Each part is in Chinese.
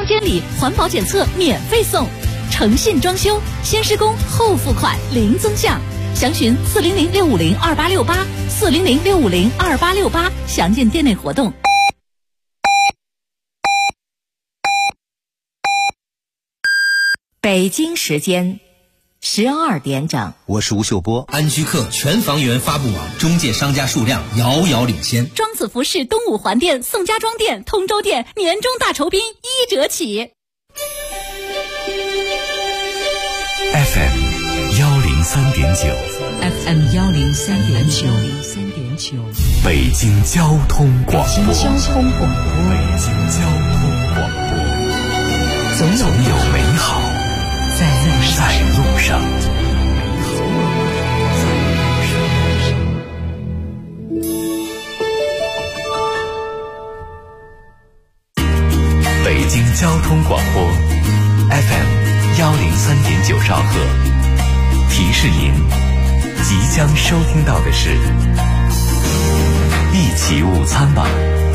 房间里环保检测免费送，诚信装修，先施工后付款零增项。详询400-650-2868，400-650-2868，详见店内活动。 北京时间12点整， 我是吴秀波。 安居客全房源发布网中介商家数量遥遥领先。 庄子服饰东五环店、宋家庄店、通州店年终大酬宾1折起。 FM 103.9 FM 103.9， 北京交通广播。 北京交通广播，总有美好在路上。 北京交通广播 FM 103.9兆赫，提示您即将收听到的是一起午餐吧。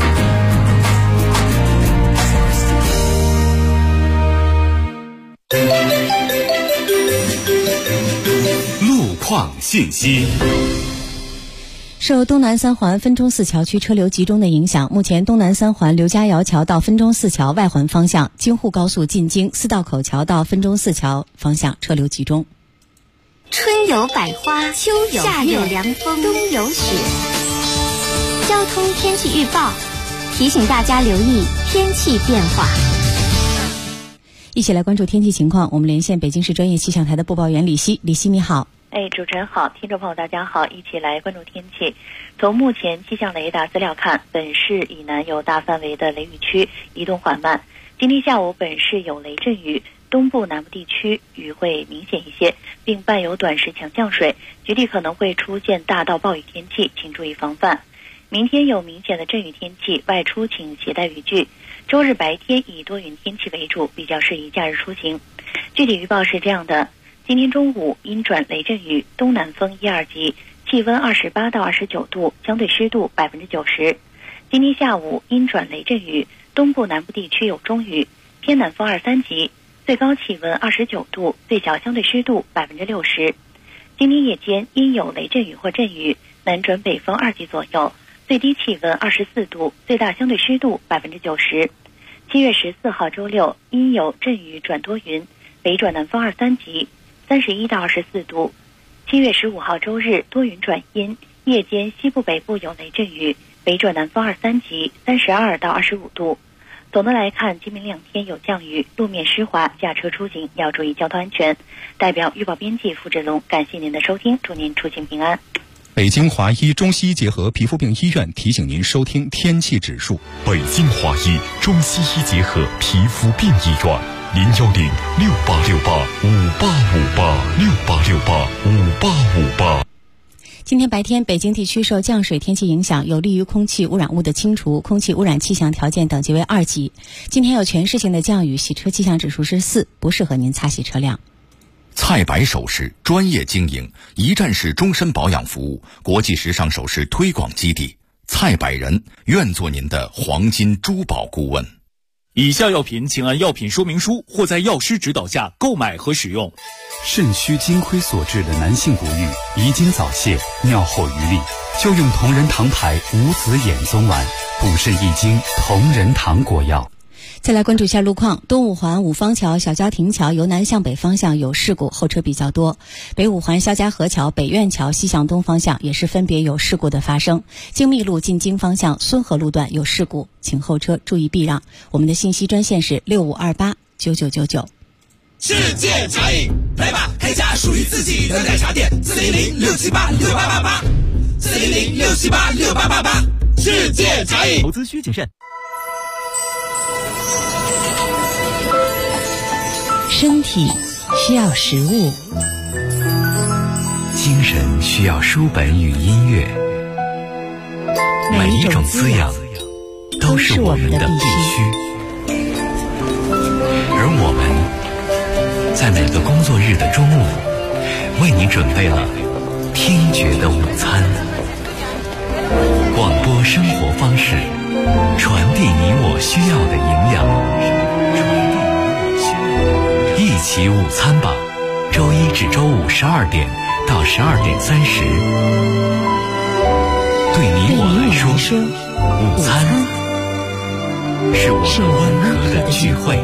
路况信息。 受东南三环分钟寺桥区车流集中的影响，目前东南三环刘家窑桥到分钟寺桥外环方向、京沪高速进京四道口桥到分钟寺桥方向车流集中。 春有百花，秋有夏有凉风，冬有雪。交通天气预报提醒大家留意天气变化。 一起来关注天气情况，我们连线北京市专业气象台的播报员李希。李希你好。 主持人好，听众朋友大家好，一起来关注天气。从目前气象雷达资料看，本市以南有大范围的雷雨区移动缓慢。今天下午本市有雷阵雨，东部南部地区雨会明显一些，并伴有短时强降水，局地可能会出现大到暴雨天气，请注意防范。明天有明显的阵雨天气，外出请携带雨具。周日白天以多云天气为主，比较适宜假日出行。具体预报是这样的：今天中午阴转雷阵雨，东南风1、2级，气温28到29度，相对湿度90%。今天下午阴转雷阵雨，东部南部地区有中雨，偏南风2、3级，最高气温29度，最小相对湿度60%。今天夜间阴有雷阵雨或阵雨，南转北风2级左右，最低气温24度，最大相对湿度90%。7月14号周六阴有阵雨转多云，北转南风2、3级，31到24度。7月15号周日多云转阴，夜间西部北部有雷阵雨，北转南风2、3级，32到25度。总的来看，今明2天有降雨，路面湿滑，驾车出行要注意交通安全。代表预报编辑付志龙，感谢您的收听，祝您出行平安。 北京华医中西医结合皮肤病医院提醒您收听天气指数。 北京华医中西医结合皮肤病医院，010-6868-5858，6868-5858。 今天白天，北京地区受降水天气影响，有利于空气污染物的清除，空气污染气象条件等级为2级。今天有全市性的降雨，洗车气象指数是4，不适合您擦洗车辆。 蔡白首饰专业经营，一站式终身保养服务，国际时尚首饰推广基地。蔡百人愿做您的黄金珠宝顾问。 以下药品请按药品说明书或在药师指导下购买和使用。 肾虚金亏所致的男性不育、遗精早泄、尿后余力，就用同仁堂牌无子衍宗丸，补肾益精同仁堂果药。 再来关注一下路况，东五环五方桥小交亭桥由南向北方向有事故，后车比较多。北五环肖家河桥北苑桥西向东方向也是分别有事故的发生。京密路进京方向孙河路段有事故，请后车注意避让。我们的信息专线是65289999。 世界茶饮，来吧，开家属于自己的奶茶店，400-678-6888，400-678-6888，世界茶饮。 投资需谨慎。 身体需要食物， 精神需要书本与音乐，每一种滋养都是我们的必须。而我们在每个工作日的中午，为你准备了听觉的午餐。广播生活方式，传递你我需要的营养。 起午餐吧，周一至周五12点到12点30。对你我来说，午餐是我们温和的聚会。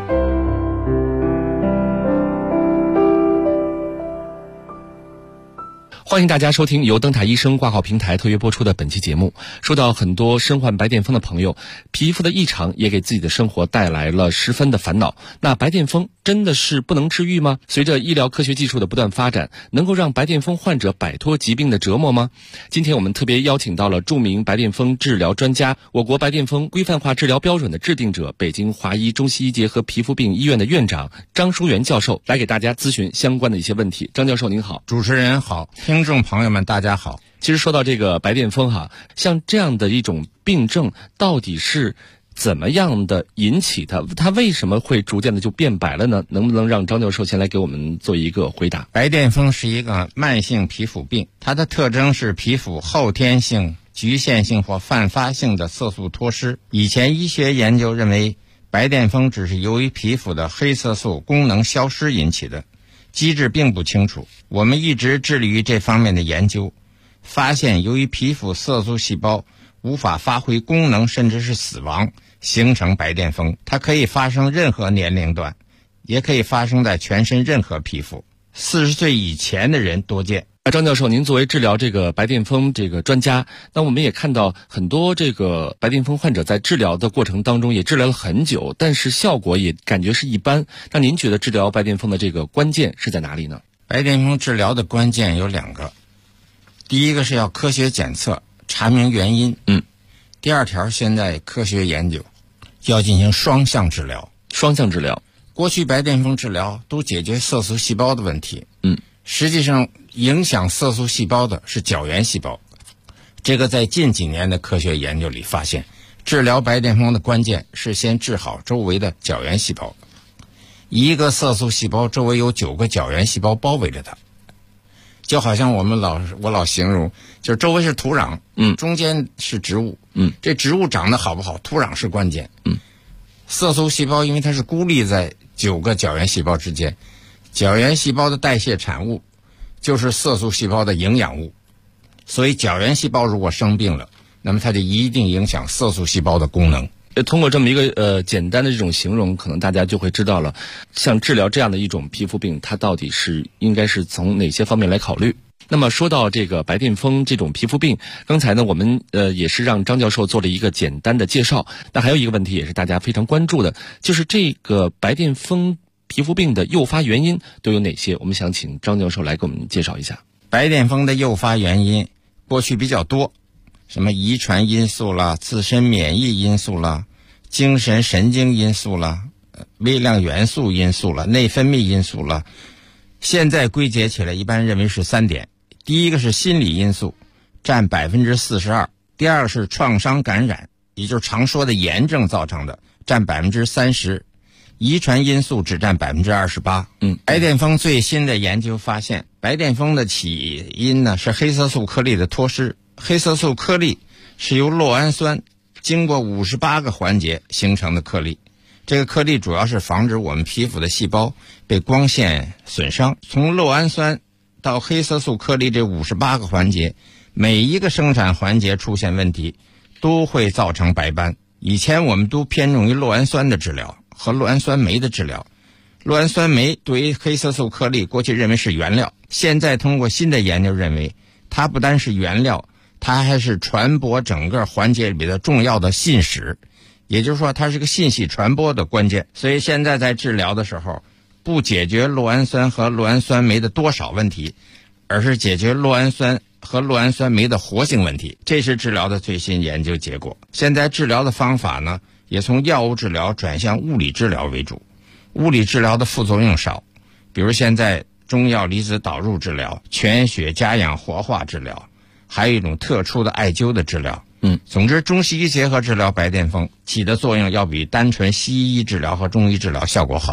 欢迎大家收听由灯塔医生挂号平台特约播出的本期节目。说到很多身患白癜风的朋友，皮肤的异常也给自己的生活带来了十分的烦恼。那白癜风真的是不能治愈吗？随着医疗科学技术的不断发展，能够让白癜风患者摆脱疾病的折磨吗？今天我们特别邀请到了著名白癜风治疗专家，我国白癜风规范化治疗标准的制定者，北京华医中西医结合皮肤病医院的院长张书元教授，来给大家咨询相关的一些问题。张教授您好。 主持人好，听众朋友们大家好。 其实说到这个白癜风像这样的一种病症到底是怎么样的引起的？它为什么会逐渐的就变白了呢？能不能让张教授先来给我们做一个回答？ 白癜风是一个慢性皮肤病，它的特征是皮肤后天性、局限性或泛发性的色素脱失。以前医学研究认为白癜风只是由于皮肤的黑色素功能消失引起的，机制并不清楚。我们一直致力于这方面的研究，发现由于皮肤色素细胞无法发挥功能甚至是死亡，形成白癜风。它可以发生任何年龄段，也可以发生在全身任何皮肤，40岁以前的人多见。 张教授，您作为治疗这个白癜风这个专家，那我们也看到很多这个白癜风患者在治疗的过程当中也治疗了很久，但是效果也感觉是一般。那您觉得治疗白癜风的这个关键是在哪里呢？ 白癜风治疗的关键有2个，第一个是要科学检测查明原因，第二条现在科学研究要进行双向治疗。过去白癜风治疗都解决色素细胞的问题，实际上影响色素细胞的是角原细胞。这个在近几年的科学研究里发现，治疗白癜风的关键是先治好周围的角原细胞。一个色素细胞周围有9个角原细胞包围着它，就好像我老形容，就是周围是土壤，中间是植物，这植物长得好不好，土壤是关键。色素细胞因为它是孤立在9个角原细胞之间，角原细胞的代谢产物就是色素细胞的营养物，所以角原细胞如果生病了，那么它就一定影响色素细胞的功能。 通过这么一个简单的这种形容，可能大家就会知道了，像治疗这样的一种皮肤病，它到底是应该是从哪些方面来考虑。那么说到这个白癜风这种皮肤病，刚才呢我们也是让张教授做了一个简单的介绍。那还有一个问题也是大家非常关注的，就是这个白癜风皮肤病的诱发原因都有哪些？我们想请张教授来给我们介绍一下。 白癜风的诱发原因过去比较多，什么遗传因素啦、自身免疫因素啦、精神神经因素啦、微量元素因素啦、内分泌因素啦。现在归结起来一般认为是3点。第一个是心理因素，占42%；第二个是创伤感染，也就是常说的炎症造成的，占30%；遗传因素只占28%。白癜风最新的研究发现，白癜风的起因呢是黑色素颗粒的脱失。黑色素颗粒是由酪氨酸经过58个环节形成的颗粒，这个颗粒主要是防止我们皮肤的细胞被光线损伤。从酪氨酸到黑色素颗粒这58个环节，每一个生产环节出现问题，都会造成白斑。以前我们都偏重于酪氨酸的治疗和酪氨酸酶的治疗。酪氨酸酶对于黑色素颗粒过去认为是原料，现在通过新的研究认为，它不单是原料，它还是传播整个环节里的重要的信使，也就是说它是个信息传播的关键。所以现在在治疗的时候，不解决酪氨酸和酪氨酸酶的多少问题，而是解决酪氨酸和酪氨酸酶的活性问题，这是治疗的最新研究结果。现在治疗的方法呢，也从药物治疗转向物理治疗为主。物理治疗的副作用少，比如现在中药离子导入治疗、全血加氧活化治疗，还有一种特殊的艾灸的治疗。总之中西医结合治疗白癜风起的作用要比单纯西医治疗和中医治疗效果好。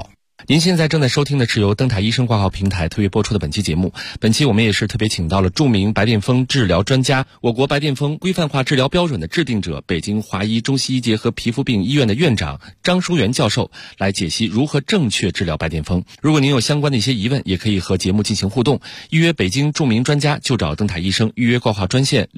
您现在正在收听的是由灯塔医生挂号平台特约播出的本期节目。本期我们也是特别请到了著名白癜风治疗专家，我国白癜风规范化治疗标准的制定者，北京华医中西医结合皮肤病医院的院长张淑媛教授，来解析如何正确治疗白癜风。如果您有相关的一些疑问，也可以和节目进行互动，预约北京著名专家就找灯塔医生，预约挂号专线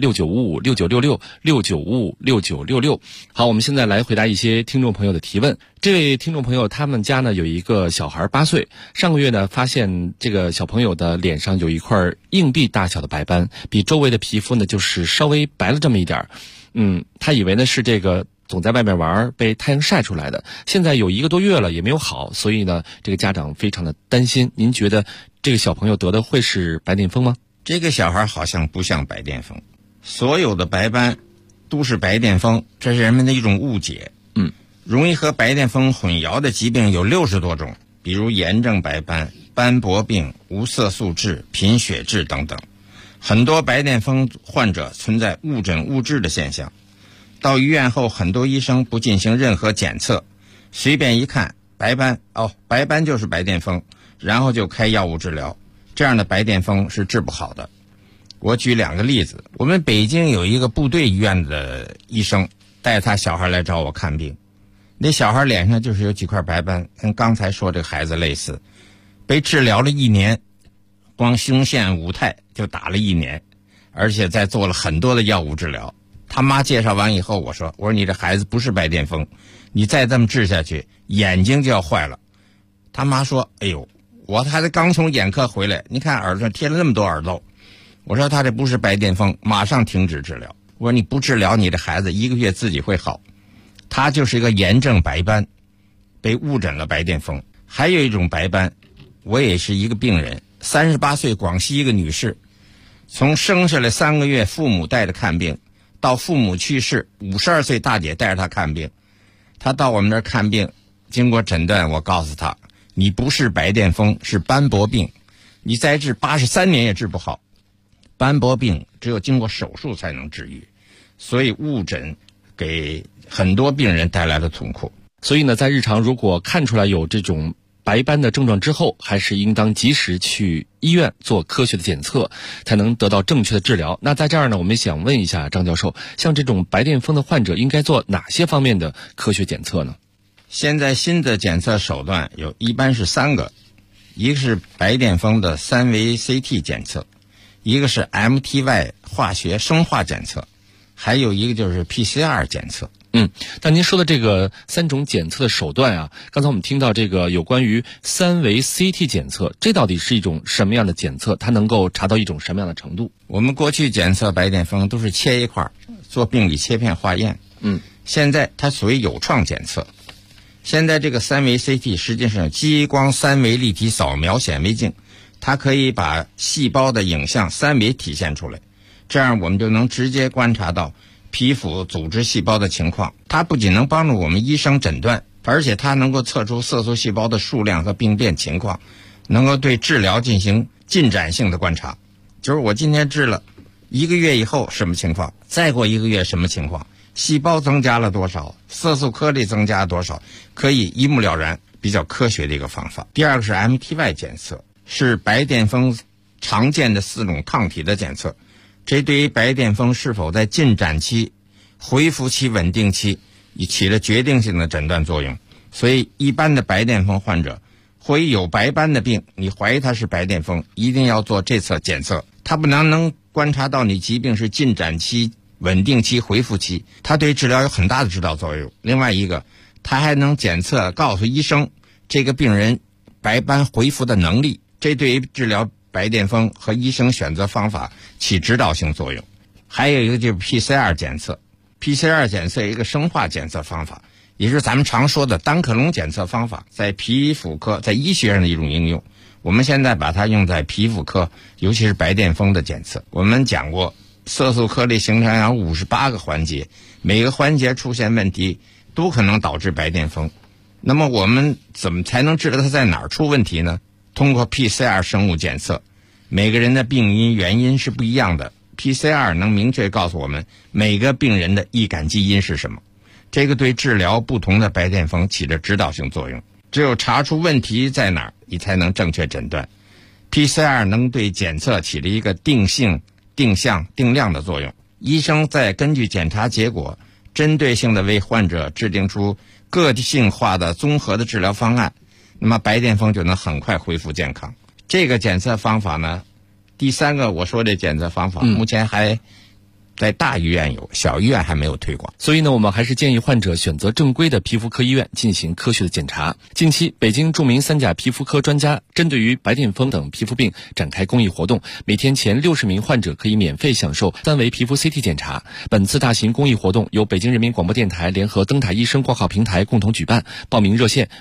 695569666966。好，我们现在来回答一些听众朋友的提问。这位听众朋友他们家呢有一个小孩8岁，上个月呢发现这个小朋友的脸上有一块硬币大小的白斑，比周围的皮肤呢就是稍微白了这么一点。他以为呢是这个总在外面玩被太阳晒出来的，现在有1个多月了也没有好，所以呢这个家长非常的担心。您觉得这个小朋友得的会是白癜风吗？ 这个小孩好像不像白癜风，所有的白斑都是白癜风，这是人们的一种误解。容易和白癜风混淆的疾病有60多种，比如炎症白斑、斑驳病、无色素痣、贫血痣等等。很多白癜风患者存在误诊误治的现象，到医院后很多医生不进行任何检测，随便一看白斑，白斑就是白癜风，然后就开药物治疗，这样的白癜风是治不好的。我举2个例子，我们北京有一个部队医院的医生带他小孩来找我看病，那小孩脸上就是有几块白斑，跟刚才说这个孩子类似，被治疗了1年，光胸腺五肽就打了1年，而且再做了很多的药物治疗。他妈介绍完以后，我说你这孩子不是白癜风，你再这么治下去眼睛就要坏了。他妈说我孩子刚从眼科回来，你看耳朵上贴了那么多耳豆。我说他这不是白癜风，马上停止治疗。我说你不治疗，你的孩子1个月自己会好。他就是一个炎症白斑，被误诊了白癜风。还有一种白斑，我也是一个病人，38岁广西一个女士，从生下来3个月父母带着看病，到父母去世，52岁大姐带着她看病。她到我们这儿看病，经过诊断，我告诉她，你不是白癜风，是斑驳病，你再治83年也治不好。斑驳病只有经过手术才能治愈，所以误诊给很多病人带来了痛苦。 所以呢，在日常如果看出来有这种白斑的症状之后，还是应当及时去医院做科学的检测，才能得到正确的治疗。那在这儿呢，我们想问一下张教授，像这种白癜风的患者应该做哪些方面的科学检测呢？ 现在新的检测手段一般是3个，一个是白癜风的3维 CT 检测，一个是 MTY 化学生化检测，还有一个就是 PCR 检测。 但您说的这个3种检测的手段啊，刚才我们听到这个有关于3维 CT 检测，这到底是一种什么样的检测？它能够查到一种什么样的程度？ 我们过去检测白癜风都是切一块做病理切片化验，现在它属于有创检测。现在这个3维 CT 实际上激光3维立体扫描显微镜，它可以把细胞的影像3维体现出来，这样我们就能直接观察到皮肤组织细胞的情况。它不仅能帮助我们医生诊断，而且它能够测出色素细胞的数量和病变情况，能够对治疗进行进展性的观察。就是我今天治了1个月以后什么情况，再过1个月什么情况，细胞增加了多少，色素颗粒增加了多少，可以一目了然，比较科学的一个方法。第2个是 MTY 检测，是白癜风常见的4种抗体的检测，这对于白癜风是否在进展期、恢复期、稳定期起了决定性的诊断作用。所以一般的白癜风患者会有白斑的病，你怀疑他是白癜风，一定要做这次检测。它不能观察到你疾病是进展期、稳定期、恢复期，它对治疗有很大的指导作用。另外一个，它还能检测告诉医生这个病人白斑恢复的能力，这对于治疗白癜风和医生选择方法起指导性作用。还有一个就是 PCR 检测， PCR 检测一个生化检测方法，也就是咱们常说的单克隆检测方法，在皮肤科在医学上的一种应用。我们现在把它用在皮肤科，尤其是白癜风的检测。我们讲过色素颗粒形成有58个环节，每个环节出现问题都可能导致白癜风。那么我们怎么才能知道它在哪儿出问题呢？通过 PCR 生物检测，每个人的病因原因是不一样的， PCR 能明确告诉我们每个病人的易感基因是什么，这个对治疗不同的白癜风起着指导性作用。 只有查出问题在哪儿，你才能正确诊断。PCR 能对检测起了一个定性、定向、定量的作用。医生再根据检查结果，针对性的为患者制定出个性化的综合的治疗方案，那么白癜风就能很快恢复健康。这个检测方法呢，第三个我说的检测方法，目前还在大医院有，小医院还没有推广。 所以呢，我们还是建议患者选择正规的皮肤科医院进行科学的检查。近期，北京著名3甲皮肤科专家针对于白癜风等皮肤病展开公益活动，每天前60名患者可以免费享受3维皮肤 CT 检查。本次大型公益活动由北京人民广播电台联合灯塔医生挂号平台共同举办，报名热线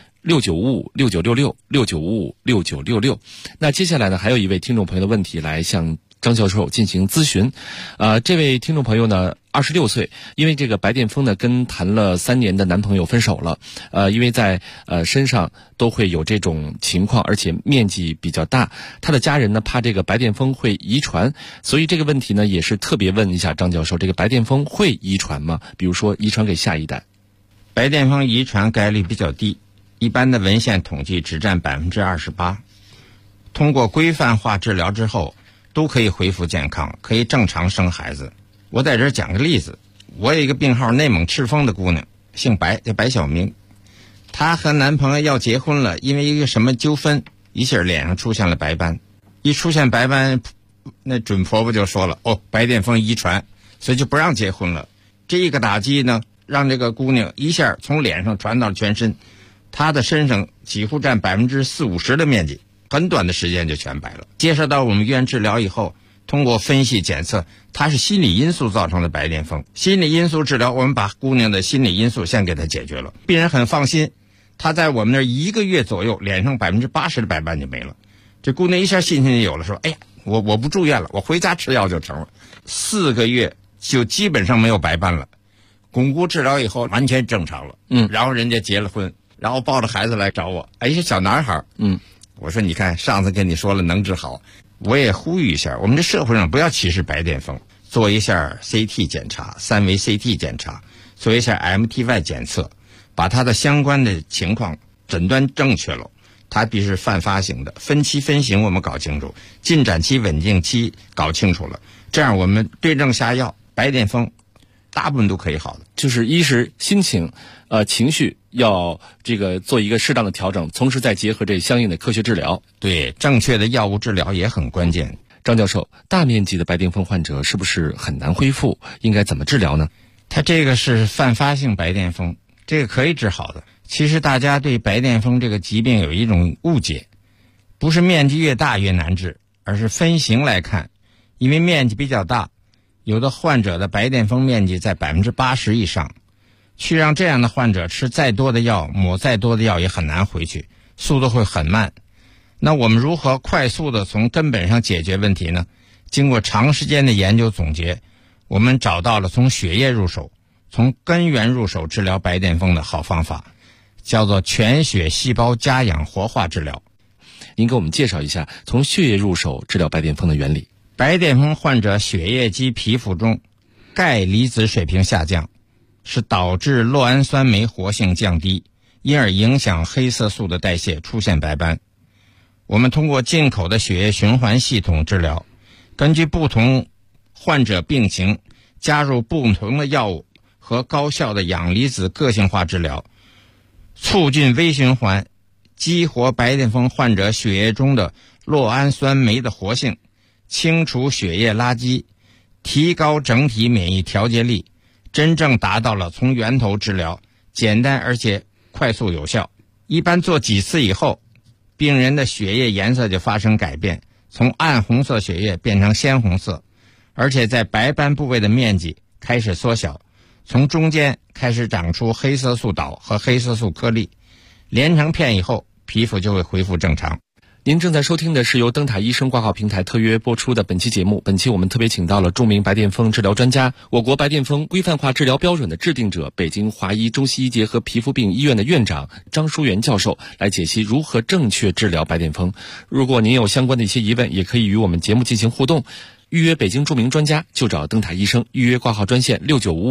6955696669556966。那接下来呢，还有一位听众朋友的问题来向张教授进行咨询。这位听众朋友呢26岁，因为这个白癜风呢跟谈了3年的男朋友分手了。因为在身上都会有这种情况，而且面积比较大，他的家人呢怕这个白癜风会遗传，所以这个问题呢也是特别问一下张教授，这个白癜风会遗传吗？比如说遗传给下一代？ 白癜风遗传概率比较低，一般的文献统计只占28%。通过规范化治疗之后，都可以恢复健康，可以正常生孩子。我在这儿讲个例子，我有一个病号内蒙赤峰的姑娘，姓白，叫白晓明。她和男朋友要结婚了，因为一个什么纠纷，一下脸上出现了白斑。一出现白斑，那准婆婆就说了，白癜风遗传，所以就不让结婚了。这一个打击呢，让这个姑娘一下从脸上传到全身，她的身上几乎占40-50%的面积，很短的时间就全白了。接受到我们医院治疗以后，通过分析检测，它是心理因素造成的白癜风。心理因素治疗，我们把姑娘的心理因素先给她解决了，病人很放心。她在我们那儿1个月左右，脸上80%的白斑就没了。这姑娘一下信心就有了，说：“哎呀，我不住院了，我回家吃药就成了。”4个月就基本上没有白斑了，巩固治疗以后完全正常了。然后人家结了婚，然后抱着孩子来找我，一个小男孩。我说你看，上次跟你说了能治好，我也呼吁一下，我们这社会上不要歧视白癜风，做一下 CT 检查，3维 CT 检查，做一下 MTY 检测，把它的相关的情况诊断正确了。它必是泛发型的，分期分型我们搞清楚，进展期稳定期搞清楚了，这样我们对症下药，白癜风大部分都可以好的。 就是一是心情情绪要这个做一个适当的调整，同时再结合这相应的科学治疗。 对，正确的药物治疗也很关键。 张教授，大面积的白癜风患者是不是很难恢复？应该怎么治疗呢？ 它这个是泛发性白癜风，这个可以治好的。其实大家对白癜风这个疾病有一种误解，不是面积越大越难治，而是分型来看。因为面积比较大，有的患者的白癜风面积在80%以上，去让这样的患者吃再多的药，抹再多的药也很难回去，速度会很慢。那我们如何快速的从根本上解决问题呢？经过长时间的研究总结，我们找到了从血液入手，从根源入手治疗白癜风的好方法，叫做全血细胞加氧活化治疗。 您给我们介绍一下从血液入手治疗白癜风的原理。 白癜风患者血液及皮肤中钙离子水平下降，是导致酪氨酸酶活性降低，因而影响黑色素的代谢，出现白斑。我们通过进口的血液循环系统治疗，根据不同患者病情加入不同的药物和高效的氧离子个性化治疗，促进微循环，激活白癜风患者血液中的酪氨酸酶的活性，清除血液垃圾，提高整体免疫调节力，真正达到了从源头治疗，简单而且快速有效。一般做几次以后，病人的血液颜色就发生改变，从暗红色血液变成鲜红色，而且在白斑部位的面积开始缩小，从中间开始长出黑色素岛和黑色素颗粒，连成片以后，皮肤就会恢复正常。 您正在收听的是由灯塔医生挂号平台特约播出的本期节目。本期我们特别请到了著名白癜风治疗专家，我国白癜风规范化治疗标准的制定者，北京华医中西医结合皮肤病医院的院长张淑媛教授，来解析如何正确治疗白癜风。如果您有相关的一些疑问，也可以与我们节目进行互动。 预约北京著名专家就找灯塔医生，预约挂号专线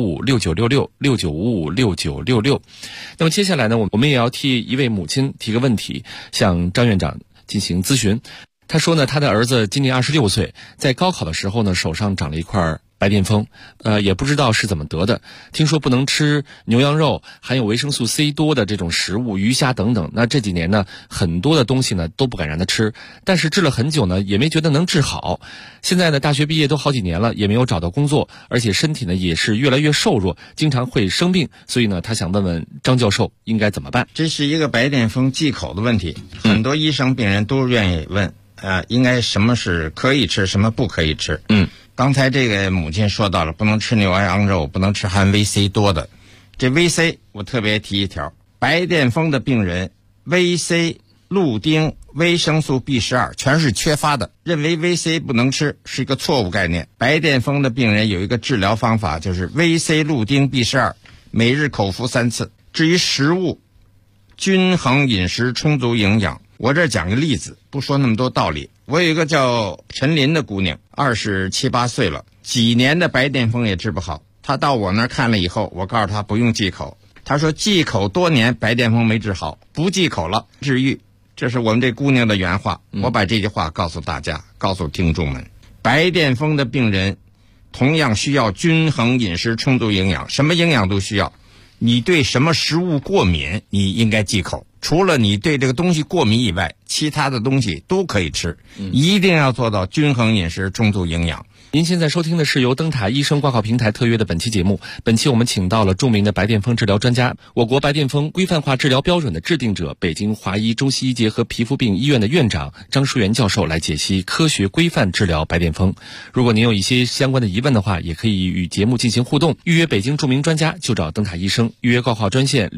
695569666966。那么接下来呢，我们也要替一位母亲提个问题，向张院长进行咨询。他说呢，他的儿子今年26岁，在高考的时候呢，手上长了一块白癜风，也不知道是怎么得的。听说不能吃牛羊肉含有维生素 C 多的这种食物，鱼虾等等。那这几年呢，很多的东西呢都不敢让他吃，但是治了很久呢，也没觉得能治好。现在呢，大学毕业都好几年了，也没有找到工作，而且身体呢也是越来越瘦弱，经常会生病。所以呢，他想问问张教授应该怎么办？ 这是一个白癜风忌口的问题，很多医生病人都愿意问。应该什么是可以吃，什么不可以吃？刚才这个母亲说到了，不能吃牛羊肉，不能吃含 VC 多的。这 VC 我特别提一条，白癜风的病人 VC、氯丁、维生素 B12 全是缺乏的，认为 VC 不能吃是一个错误概念。白癜风的病人有一个治疗方法，就是 VC、氯丁、B12 每日口服3次。至于食物，均衡饮食，充足营养。我这讲个例子，不说那么多道理。我有一个叫陈林的姑娘，27、28岁了，几年的白癜风也治不好。她到我那儿看了以后，我告诉她不用忌口。她说忌口多年，白癜风没治好，不忌口了，治愈。这是我们这姑娘的原话。我把这句话告诉大家，告诉听众们，白癜风的病人同样需要均衡饮食，充足营养，什么营养都需要。你对什么食物过敏，你应该忌口。除了你对这个东西过敏以外，其他的东西都可以吃，一定要做到均衡饮食，充足营养。 您现在收听的是由灯塔医生挂号平台特约的本期节目。本期我们请到了著名的白癜风治疗专家，我国白癜风规范化治疗标准的制定者，北京华医中西医结合皮肤病医院的院长张淑媛教授来解析科学规范治疗白癜风。如果您有一些相关的疑问的话，也可以与节目进行互动。预约北京著名专家就找灯塔医生，预约挂号专线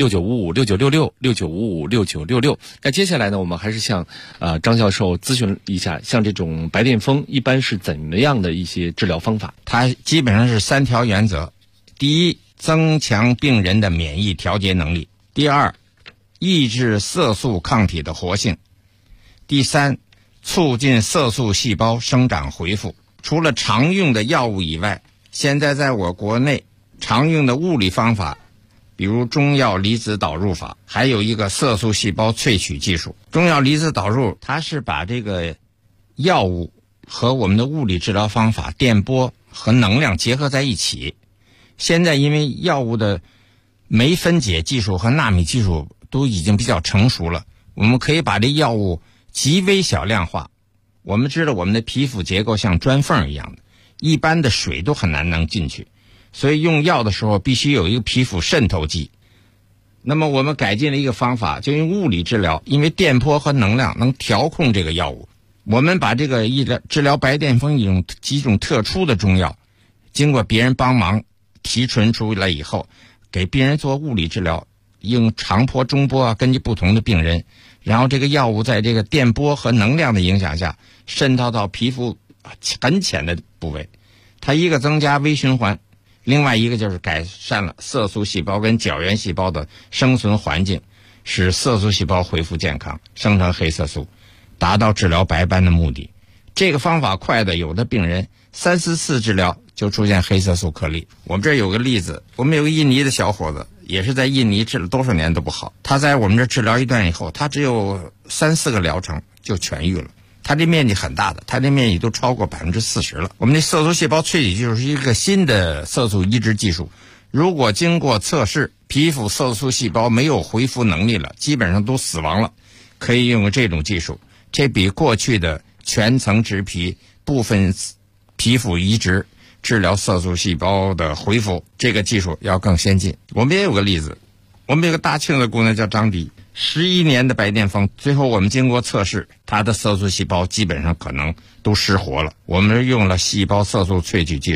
695569666966。那接下来呢，我们还是向张教授咨询一下，像这种白癜风一般是怎么样的一些治疗方法？ 它基本上是3条原则：第一，增强病人的免疫调节能力；第二，抑制色素抗体的活性；第三，促进色素细胞生长恢复。除了常用的药物以外，现在在我国内常用的物理方法，比如中药离子导入法，还有一个色素细胞萃取技术。中药离子导入，它是把这个药物和我们的物理治疗方法电波和能量结合在一起。现在因为药物的酶分解技术和纳米技术都已经比较成熟了，我们可以把这药物极微小量化。我们知道我们的皮肤结构像砖缝一样的，一般的水都很难能进去，所以用药的时候必须有一个皮肤渗透剂。那么我们改进了一个方法，就用物理治疗，因为电波和能量能调控这个药物。我们把这个治疗白癜风几种特殊的中药，经过别人帮忙提纯出来以后，给病人做物理治疗，用长波、中波根据不同的病人，然后这个药物在这个电波和能量的影响下渗透到皮肤很浅的部位，它一个增加微循环，另外一个就是改善了色素细胞跟角原细胞的生存环境，使色素细胞恢复健康，生成黑色素，达到治疗白斑的目的。这个方法快的，有的病人3、4次治疗就出现黑色素颗粒。我们这有个例子，我们有个印尼的小伙子，也是在印尼治了多少年都不好，他在我们这治疗一段以后，他只有3、4个疗程就痊愈了。他这面积很大的，他这面积都超过40%了。我们这色素细胞萃取技术是一个新的色素移植技术，如果经过测试，皮肤色素细胞没有恢复能力了，基本上都死亡了，可以用这种技术。这比过去的全层植皮、部分皮肤移植治疗色素细胞的恢复，这个技术要更先进。我们也有个例子，我们有个大庆的姑娘叫张迪，11年的白癜风，最后我们经过测试，她的色素细胞基本上可能都失活了。我们用了细胞色素萃取技术，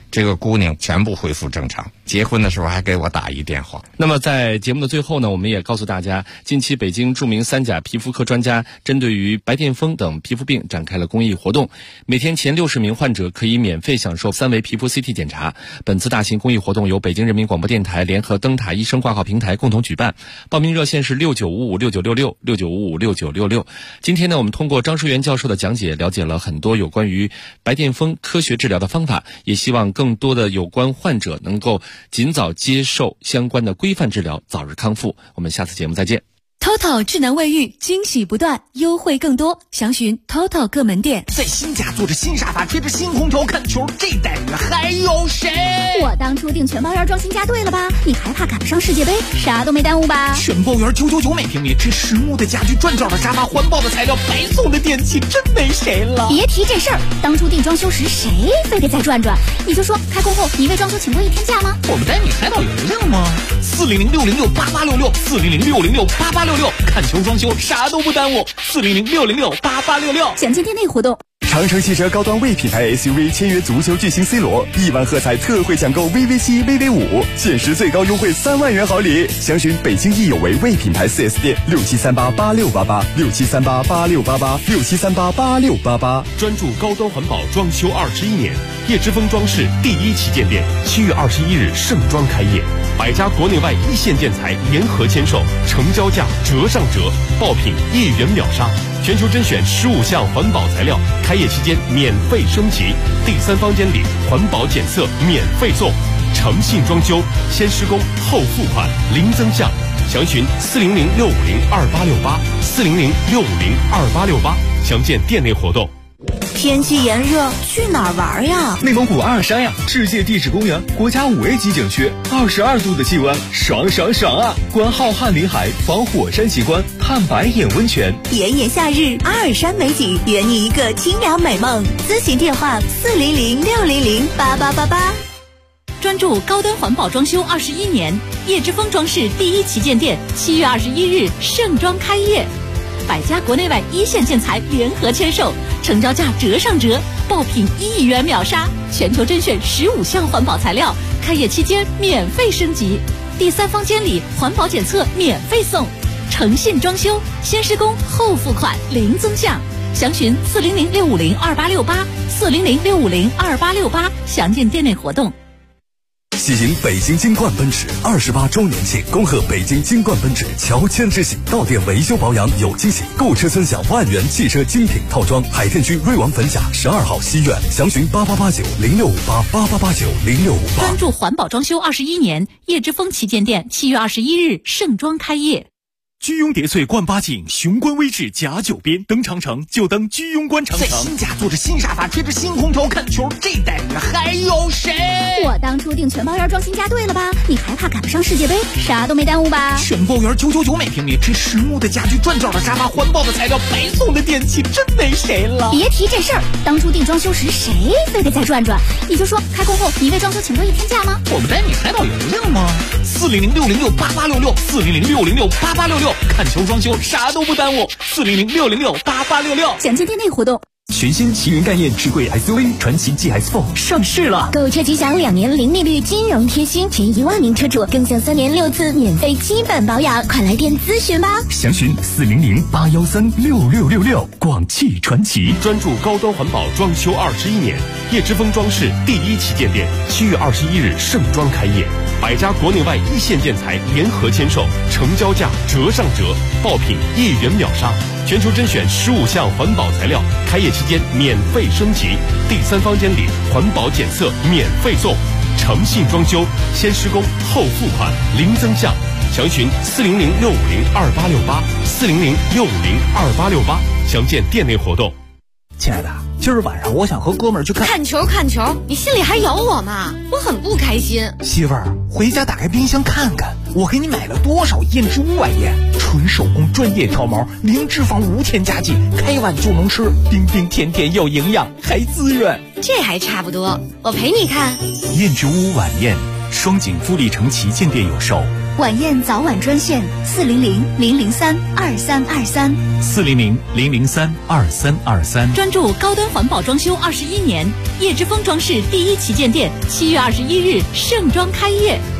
这个姑娘全部恢复正常。结婚的时候还给我打一电话。 那么在节目的最后呢，我们也告诉大家，近期北京著名三甲皮肤科专家针对于白癜风等皮肤病展开了公益活动，每天前60名患者可以免费享受3维皮肤 CT 检查。本次大型公益活动由北京人民广播电台联合灯塔医生挂号平台共同举办，报名热线是69556966 69556966。今天呢，我们通过张淑元教授的讲解，了解了很多有关于白癜风科学治疗的方法，也希望更多的有关患者能够尽早接受相关的规范治疗，早日康复。我们下次节目再见。 TOTO 智能卫浴，惊喜不断，优惠更多，详询 TOTO 各门店。 在新家坐着新沙发，贴着新空调看球，这待遇还有谁？ 我当初订全包园装新家对了吧？你还怕赶不上世界杯？啥都没耽误吧？ 全包园999每平米，这实木的家具，转角的沙发，环保的材料，白送的电器，真没谁了。 别提这事儿，当初订装修时谁非得再转转？你就说开工后你为装修请过1天假吗？ 我们带你海岛邮令吗？400-606-8866 400-606-8866，看球装修啥都不耽误。400-606-8866， 详见店内活动。 长城汽车高端 V 品牌 SUV 签约足球巨星 C 罗，1万喝彩特惠抢购 VV7、VV5，限时最高优惠3万元好礼。详询北京易有为 V 品牌 4S 店67388688 67388688 67388688。 专注高端环保装修21年，叶之峰装饰第1旗舰店7月21日盛装开业，100家国内外一线建材联合签售，成交价折上折，爆品1元秒杀，全球甄选15项环保材料，开业期间免费升级，第3方监理环保检测免费送，诚信装修，先施工后付款，零增项。详询400-650-2868 400-650-2868，详见店内活动。 天气炎热，去哪儿玩呀？ 内蒙古阿尔山呀，世界地质公园，国家5A 级景区，22度的气温，爽爽爽啊！观浩瀚林海，访火山奇观，探白眼温泉。 炎炎夏日，阿尔山美景，圆你一个清凉美梦。咨询电话400-600-8888。专注高端环保装修21年，叶之峰装饰第1旗舰店7月21日盛装开业，100家国内外一线建材联合签售，成交价折上折，爆品1元秒杀，全球甄选15项环保材料，开业期间免费升级，第3方监理环保检测免费送，诚信装修，先施工后付款，零增项。详询400-650-2868 400-650-2868，详见店内活动。 喜迎北京金冠奔驰28周年庆，恭贺北京金冠奔驰乔迁之喜，到店维修保养有惊喜，购车尊享万元汽车精品套装。海淀区瑞王粉甲12号西苑，详询8889-0658 8889-0658。 专注环保装修21年，叶之峰旗舰店7月21日盛装开业。 居庸叠翠冠八景，雄关微志甲9边，登长城就登居庸关长城。 在新家坐着新沙发，贴着新空调看球，这待遇还有谁？ 我当初订全包园装新家对了吧？你还怕赶不上世界杯？啥都没耽误吧？ 全包园999每平米，这实木的家具，转角的沙发，环保的材料，白送的电器，真没谁了。 别提这事儿，当初订装修时谁非得再转转？你就说开工后你为装修请过1天假吗？ 我们带你海岛邮令吗？400-606-8866 400-606-8866，看球装修啥都不耽误。400-606-8866， 详见店内活动。 全新奇云概念智慧 SUV 传祺 GS4 上市了， 购车吉祥2年零利率金融贴心，前1万名车主更享3年6次免费基本保养，快来电咨询吧。 详询400-813-6666。广汽传祺专注高端环保装修21年，叶之峰装饰第1旗舰店7月21日盛装开业，100家国内外一线建材联合签售，成交价折上折，爆品1元秒杀，全球甄选15项环保材料，开业期间免费升级，第3方监理环保检测免费送，诚信装修，先施工后付款，零增项。详询400-650-2868 400-650-2868，详见店内活动。 亲爱的，今儿晚上我想和哥们儿去看球，你心里还有我吗？我很不开心。 媳妇儿，回家打开冰箱看看，我给你买了多少燕之屋晚宴，纯手工专业挑毛，零脂肪无添加剂，开碗就能吃，冰冰甜甜又营养，还滋润。 这还差不多，我陪你看。 燕之屋晚宴，双井富力城旗舰店有售， 晚宴早晚专线 400-003-2323，400-003-2323， 专注高端环保装修21年，叶之峰装饰第一旗舰店7月21日盛装开业。